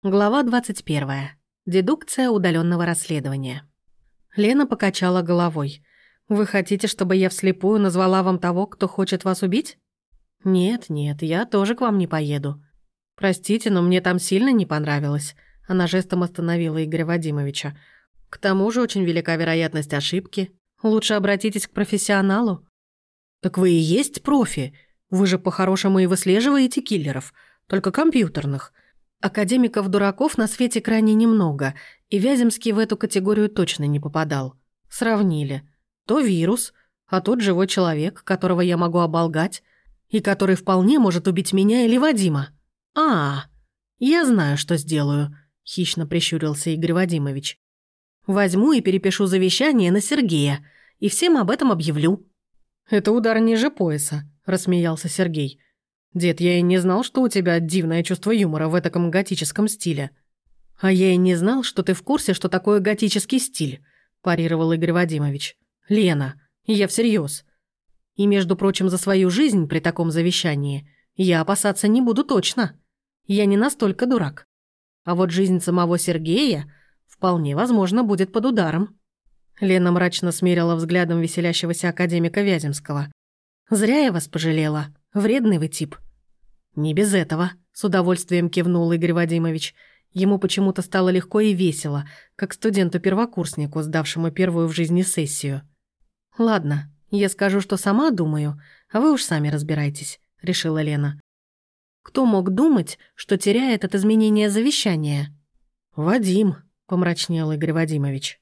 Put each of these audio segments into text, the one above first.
Глава 21. Дедукция удаленного расследования. Лена покачала головой. «Вы хотите, чтобы я вслепую назвала вам того, кто хочет вас убить?» «Нет, я тоже к вам не поеду. Простите, но мне там сильно не понравилось». Она жестом остановила Игоря Вадимовича. «К тому же очень велика вероятность ошибки. Лучше обратитесь к профессионалу». «Так вы и есть профи. Вы же по-хорошему и выслеживаете киллеров, только компьютерных». Академиков-дураков на свете крайне немного, и Вяземский в эту категорию точно не попадал. Сравнили. То вирус, а тот живой человек, которого я могу оболгать, и который вполне может убить меня или Вадима. Я знаю, что сделаю», — хищно прищурился Игорь Вадимович. «Возьму и перепишу завещание на Сергея, и всем об этом объявлю». «Это удар ниже пояса», — рассмеялся Сергей. «Дед, я и не знал, что у тебя дивное чувство юмора в этаком готическом стиле». «А я и не знал, что ты в курсе, что такое готический стиль», – парировал Игорь Вадимович. «Лена, я всерьез. И, между прочим, за свою жизнь при таком завещании я опасаться не буду точно. Я не настолько дурак. А вот жизнь самого Сергея вполне возможно будет под ударом». Лена мрачно смерила взглядом веселящегося академика Вяземского. «Зря я вас пожалела. Вредный вы тип». «Не без этого», – с удовольствием кивнул Игорь Вадимович. Ему почему-то стало легко и весело, как студенту-первокурснику, сдавшему первую в жизни сессию. «Ладно, я скажу, что сама думаю, а вы уж сами разбирайтесь», – решила Лена. «Кто мог думать, что теряет от изменения завещания?» «Вадим», – помрачнел Игорь Вадимович.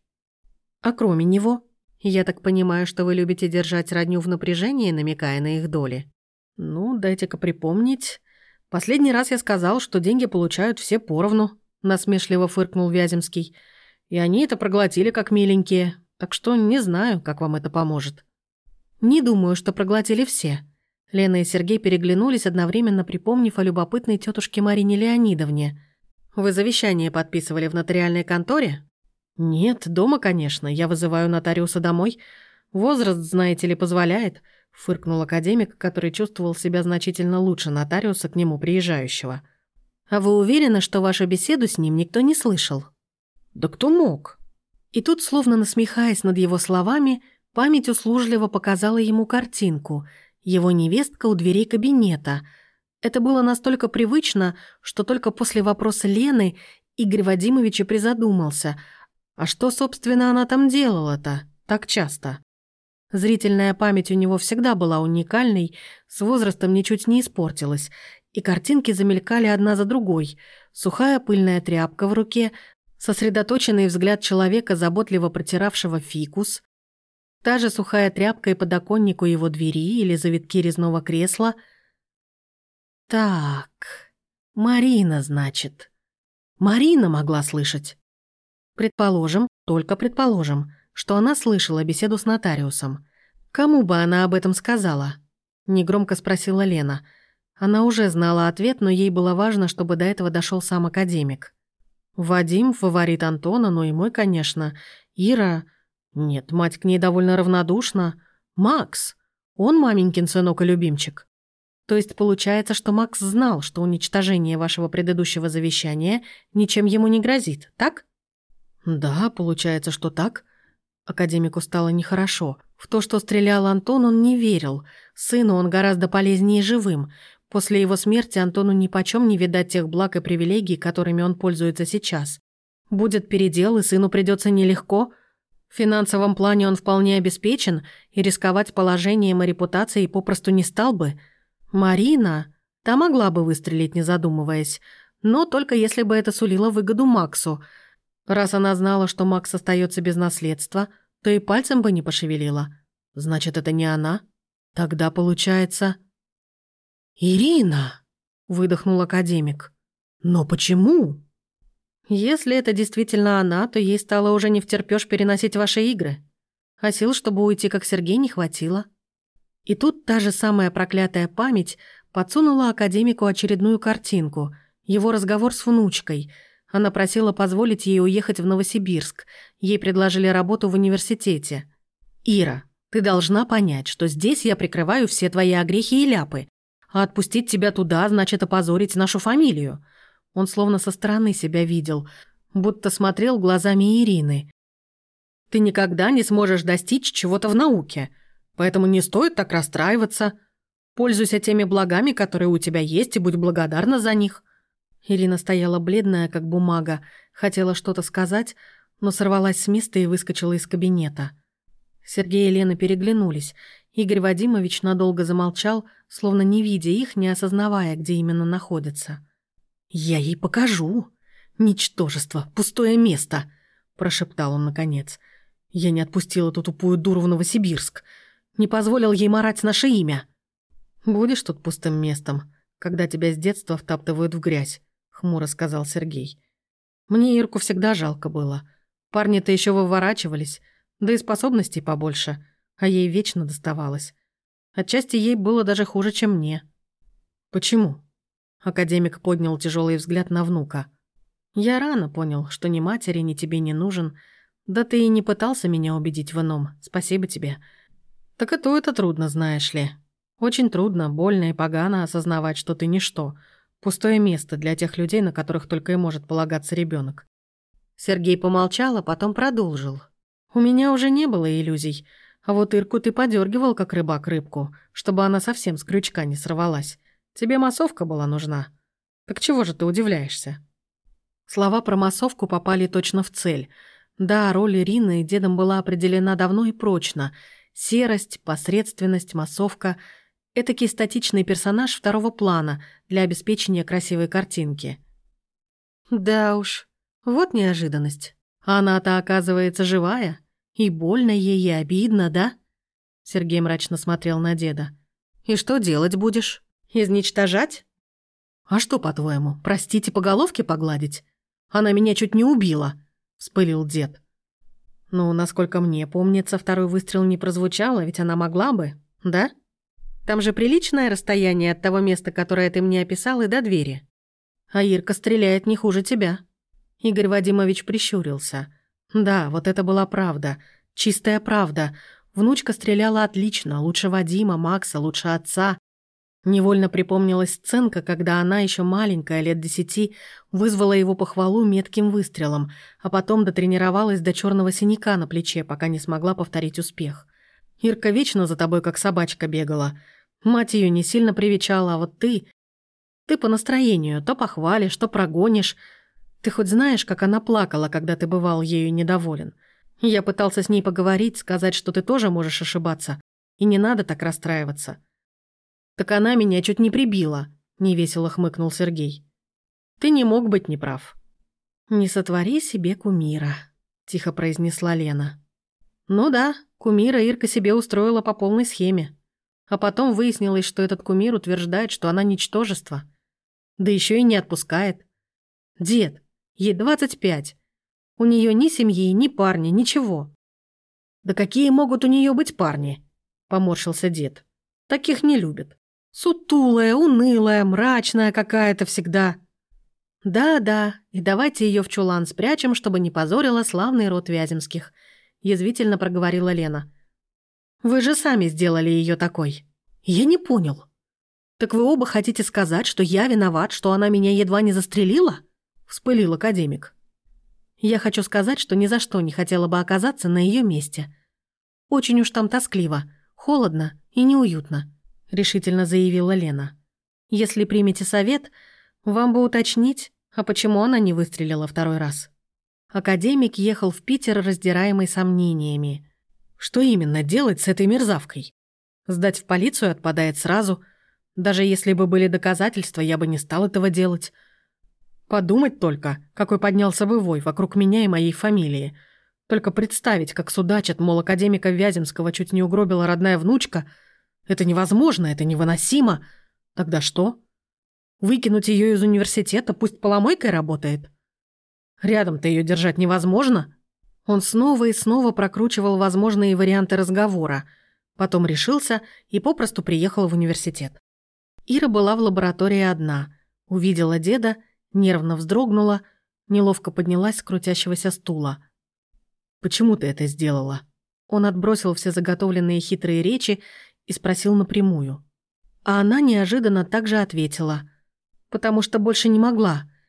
«А кроме него? Я так понимаю, что вы любите держать родню в напряжении, намекая на их доли?» «Ну, дайте-ка припомнить. Последний раз я сказал, что деньги получают все поровну», – насмешливо фыркнул Вяземский. «И они это проглотили как миленькие, так что не знаю, как вам это поможет». «Не думаю, что проглотили все». Лена и Сергей переглянулись, одновременно припомнив о любопытной тетушке Марине Леонидовне. «Вы завещание подписывали в нотариальной конторе?» «Нет, дома, конечно. Я вызываю нотариуса домой. Возраст, знаете ли, позволяет», – фыркнул академик, который чувствовал себя значительно лучше нотариуса к нему приезжающего. «А вы уверены, что вашу беседу с ним никто не слышал?» «Да кто мог?» И тут, словно насмехаясь над его словами, память услужливо показала ему картинку. Его невестка у дверей кабинета. Это было настолько привычно, что только после вопроса Лены Игорь Вадимович и призадумался. А что, собственно, она там делала-то так часто? Зрительная память у него всегда была уникальной, с возрастом ничуть не испортилась, и картинки замелькали одна за другой. Сухая пыльная тряпка в руке, сосредоточенный взгляд человека, заботливо протиравшего фикус, та же сухая тряпка и подоконник у его двери или завитки резного кресла. Так, Марина, значит. Марина могла слышать. Предположим, только предположим, что она слышала беседу с нотариусом. Кому бы она об этом сказала? Негромко спросила Лена. Она уже знала ответ, но ей было важно, чтобы до этого дошел сам академик. Вадим, фаворит Антона, ну и мой, конечно. Ира... Нет, мать к ней довольно равнодушна. Макс. Он маменькин сынок и любимчик. То есть получается, что Макс знал, что уничтожение вашего предыдущего завещания ничем ему не грозит, так? Да, получается, что так. Академику стало нехорошо. В то, что стрелял Антон, он не верил. Сыну он гораздо полезнее живым. После его смерти Антону нипочем не видать тех благ и привилегий, которыми он пользуется сейчас. Будет передел, и сыну придется нелегко. В финансовом плане он вполне обеспечен, и рисковать положением и репутацией попросту не стал бы. Марина, та могла бы выстрелить, не задумываясь, но только если бы это сулило выгоду Максу. Раз она знала, что Макс остается без наследства, то и пальцем бы не пошевелила. Значит, это не она? Тогда получается... «Ирина!» – выдохнул академик. «Но почему?» «Если это действительно она, то ей стало уже не втерпёшь переносить ваши игры. А сил, чтобы уйти, как Сергей, не хватило». И тут та же самая проклятая память подсунула академику очередную картинку. Его разговор с внучкой. Она просила позволить ей уехать в Новосибирск. Ей предложили работу в университете. «Ира, ты должна понять, что здесь я прикрываю все твои огрехи и ляпы. А отпустить тебя туда значит опозорить нашу фамилию. Он словно со стороны себя видел, будто смотрел глазами Ирины. «Ты никогда не сможешь достичь чего-то в науке, поэтому не стоит так расстраиваться. Пользуйся теми благами, которые у тебя есть, и будь благодарна за них». Ирина стояла бледная, как бумага, хотела что-то сказать, но сорвалась с места и выскочила из кабинета. Сергей и Лена переглянулись. Игорь Вадимович надолго замолчал, словно не видя их, не осознавая, где именно находится. «Я ей покажу. Ничтожество, пустое место», – прошептал он наконец. «Я не отпустил эту тупую дуру в Новосибирск. Не позволил ей марать наше имя». «Будешь тут пустым местом, когда тебя с детства втаптывают в грязь», – хмуро сказал Сергей. «Мне Ирку всегда жалко было. Парни-то еще выворачивались, да и способностей побольше, а ей вечно доставалось. Отчасти ей было даже хуже, чем мне». «Почему?» Академик поднял тяжелый взгляд на внука. «Я рано понял, что ни матери, ни тебе не нужен. Да ты и не пытался меня убедить в ином. Спасибо тебе. Так и то это трудно, знаешь ли. Очень трудно, больно и погано осознавать, что ты ничто. Пустое место для тех людей, на которых только и может полагаться ребенок». Сергей помолчал, а потом продолжил. «У меня уже не было иллюзий. А вот Ирку ты подергивал, как рыбак рыбку, чтобы она совсем с крючка не сорвалась. Тебе массовка была нужна. Так чего же ты удивляешься?» Слова про массовку попали точно в цель. Да, роль Ирины дедом была определена давно и прочно. Серость, посредственность, массовка – этакий статичный персонаж второго плана для обеспечения красивой картинки. Да уж, вот неожиданность. Она-то, оказывается, живая. И больно ей, и обидно, да? Сергей мрачно смотрел на деда. «И что делать будешь? Изничтожать? А что, по-твоему, простить и по головке погладить? Она меня чуть не убила», — вспылил дед. «Ну, насколько мне помнится, второй выстрел не прозвучало, ведь она могла бы, да? Там же приличное расстояние от того места, которое ты мне описал, и до двери. А Ирка стреляет не хуже тебя». Игорь Вадимович прищурился. Да, вот это была правда, чистая правда. Внучка стреляла отлично, лучше Вадима, Макса, лучше отца. Невольно припомнилась сценка, когда она, еще маленькая, лет 10, вызвала его похвалу метким выстрелом, а потом дотренировалась до черного синяка на плече, пока не смогла повторить успех. Ирка вечно за тобой, как собачка, бегала. Мать ее не сильно привечала, а вот ты... Ты по настроению то похвалишь, то прогонишь. Ты хоть знаешь, как она плакала, когда ты бывал ею недоволен? Я пытался с ней поговорить, сказать, что ты тоже можешь ошибаться, и не надо так расстраиваться. «Так она меня чуть не прибила», — невесело хмыкнул Сергей. «Ты не мог быть неправ». «Не сотвори себе кумира», — тихо произнесла Лена. «Ну да, кумира Ирка себе устроила по полной схеме. А потом выяснилось, что этот кумир утверждает, что она ничтожество. Да еще и не отпускает. Дед, ей 25. У нее ни семьи, ни парня, ничего». «Да какие могут у нее быть парни?» — поморщился дед. «Таких не любят. Сутулая, унылая, мрачная какая-то всегда». «Да-да, и давайте ее в чулан спрячем, чтобы не позорила славный род Вяземских», — язвительно проговорила Лена. «Вы же сами сделали ее такой». «Я не понял». «Так вы оба хотите сказать, что я виноват, что она меня едва не застрелила?» — вспылил академик. «Я хочу сказать, что ни за что не хотела бы оказаться на ее месте. Очень уж там тоскливо, холодно и неуютно», — решительно заявила Лена. «Если примете совет, вам бы уточнить, а почему она не выстрелила второй раз?» Академик ехал в Питер, раздираемый сомнениями. Что именно делать с этой мерзавкой? Сдать в полицию отпадает сразу. Даже если бы были доказательства, я бы не стал этого делать. Подумать только, какой поднялся бы вой вокруг меня и моей фамилии. Только представить, как судачат, мол, академика Вяземского чуть не угробила родная внучка. Это невозможно, это невыносимо. Тогда что? Выкинуть ее из университета, пусть поломойкой работает? Рядом-то ее держать невозможно. Он снова и снова прокручивал возможные варианты разговора. Потом решился и попросту приехал в университет. Ира была в лаборатории одна. Увидела деда, нервно вздрогнула, неловко поднялась с крутящегося стула. «Почему ты это сделала?» Он отбросил все заготовленные хитрые речи и спросил напрямую. А она неожиданно также ответила. «Потому что больше не могла.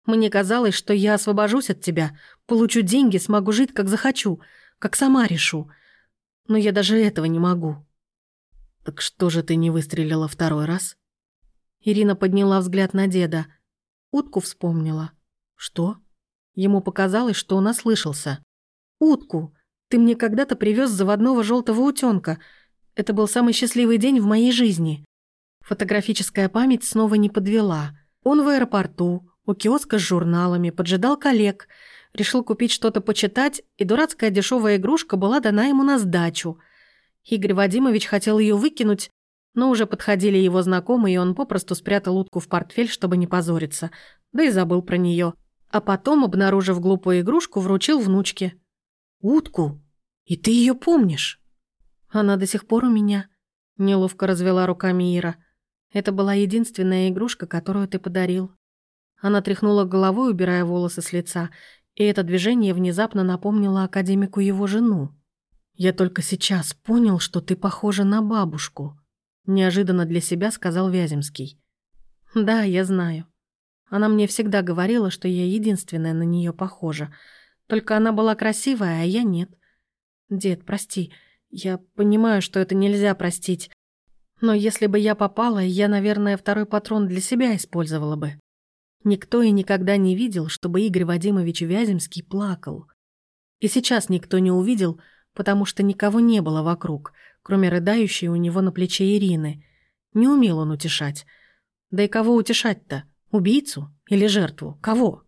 Мне казалось, что я освобожусь от тебя, получу деньги, смогу жить, как захочу, как сама решу. Но я даже этого не могу». «Так что же ты не выстрелила второй раз?» Ирина подняла взгляд на деда. Утку вспомнила. «Что?» Ему показалось, что он ослышался. «Утку! Ты мне когда-то привез заводного желтого утенка. Это был самый счастливый день в моей жизни». Фотографическая память снова не подвела. Он в аэропорту, у киоска с журналами, поджидал коллег, решил купить что-то почитать, и дурацкая дешевая игрушка была дана ему на сдачу. Игорь Вадимович хотел ее выкинуть, но уже подходили его знакомые, и он попросту спрятал утку в портфель, чтобы не позориться, да и забыл про нее. А потом, обнаружив глупую игрушку, вручил внучке. «Утку? И ты ее помнишь?» «Она до сих пор у меня», — неловко развела руками Ира. «Это была единственная игрушка, которую ты подарил». Она тряхнула головой, убирая волосы с лица, и это движение внезапно напомнило академику его жену. «Я только сейчас понял, что ты похожа на бабушку», — неожиданно для себя сказал Вяземский. «Да, я знаю. Она мне всегда говорила, что я единственная на нее похожа. Только она была красивая, а я нет. Дед, прости, я понимаю, что это нельзя простить. Но если бы я попала, я, наверное, второй патрон для себя использовала бы». Никто и никогда не видел, чтобы Игорь Вадимович Вяземский плакал. И сейчас никто не увидел, потому что никого не было вокруг, кроме рыдающей у него на плече Ирины. Не умел он утешать. Да и кого утешать-то? Убийцу или жертву? Кого?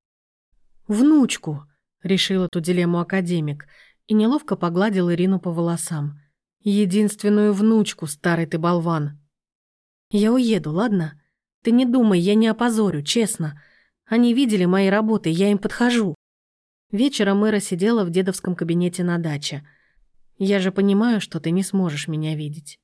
«Внучку», — решил эту дилемму академик, и неловко погладил Ирину по волосам. «Единственную внучку, старый ты болван». «Я уеду, ладно? Ты не думай, я не опозорю, честно. Они видели мои работы, я им подхожу». Вечером Ира сидела в дедовском кабинете на даче. «Я же понимаю, что ты не сможешь меня видеть».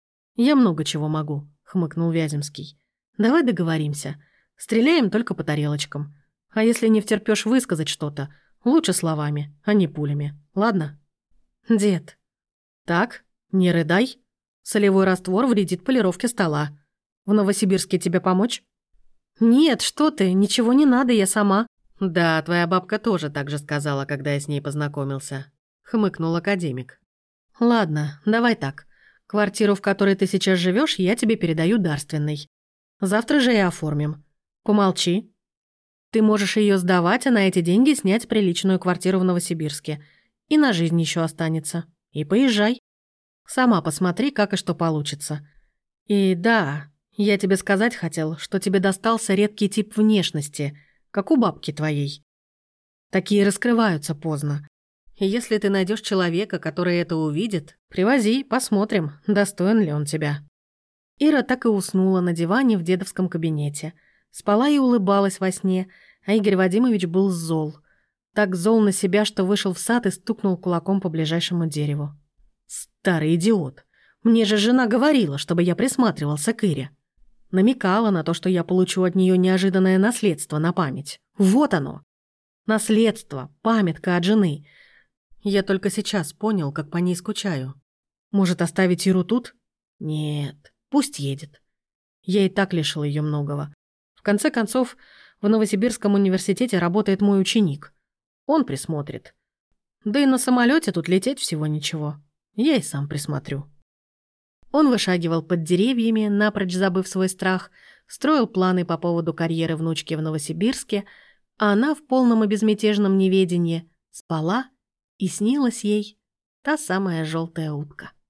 «Я много чего могу», — хмыкнул Вяземский. «Давай договоримся. Стреляем только по тарелочкам. А если не втерпёшь высказать что-то, лучше словами, а не пулями. Ладно?» «Дед». «Так, не рыдай. Солевой раствор вредит полировке стола. В Новосибирске тебе помочь?» «Нет, что ты, ничего не надо, я сама». «Да, твоя бабка тоже так же сказала, когда я с ней познакомился», — хмыкнул академик. «Ладно, давай так. Квартиру, в которой ты сейчас живешь, я тебе передаю дарственной. Завтра же и оформим. Помолчи. Ты можешь ее сдавать, а на эти деньги снять приличную квартиру в Новосибирске. И на жизнь еще останется. И поезжай. Сама посмотри, как и что получится. И да, я тебе сказать хотел, что тебе достался редкий тип внешности, как у бабки твоей. Такие раскрываются поздно. И если ты найдешь человека, который это увидит, привози, посмотрим, достоин ли он тебя». Ира так и уснула на диване в дедовском кабинете. Спала и улыбалась во сне, а Игорь Вадимович был зол. Так зол на себя, что вышел в сад и стукнул кулаком по ближайшему дереву. «Старый идиот! Мне же жена говорила, чтобы я присматривался к Ире. Намекала на то, что я получу от нее неожиданное наследство на память. Вот оно! Наследство, памятка от жены. Я только сейчас понял, как по ней скучаю. Может, оставить Иру тут? Нет, пусть едет. Я и так лишил ее многого. В конце концов, в Новосибирском университете работает мой ученик. Он присмотрит. Да и на самолете тут лететь всего ничего. Я и сам присмотрю». Он вышагивал под деревьями, напрочь забыв свой страх, строил планы по поводу карьеры внучки в Новосибирске, а она в полном и безмятежном неведении спала, и снилась ей та самая желтая утка.